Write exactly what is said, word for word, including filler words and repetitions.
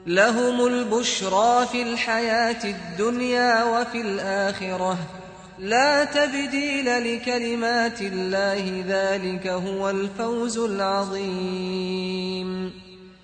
لهم البشرى في الحياة الدنيا وفي الآخرة لا تبديل لكلمات الله ذلك هو الفوز العظيم.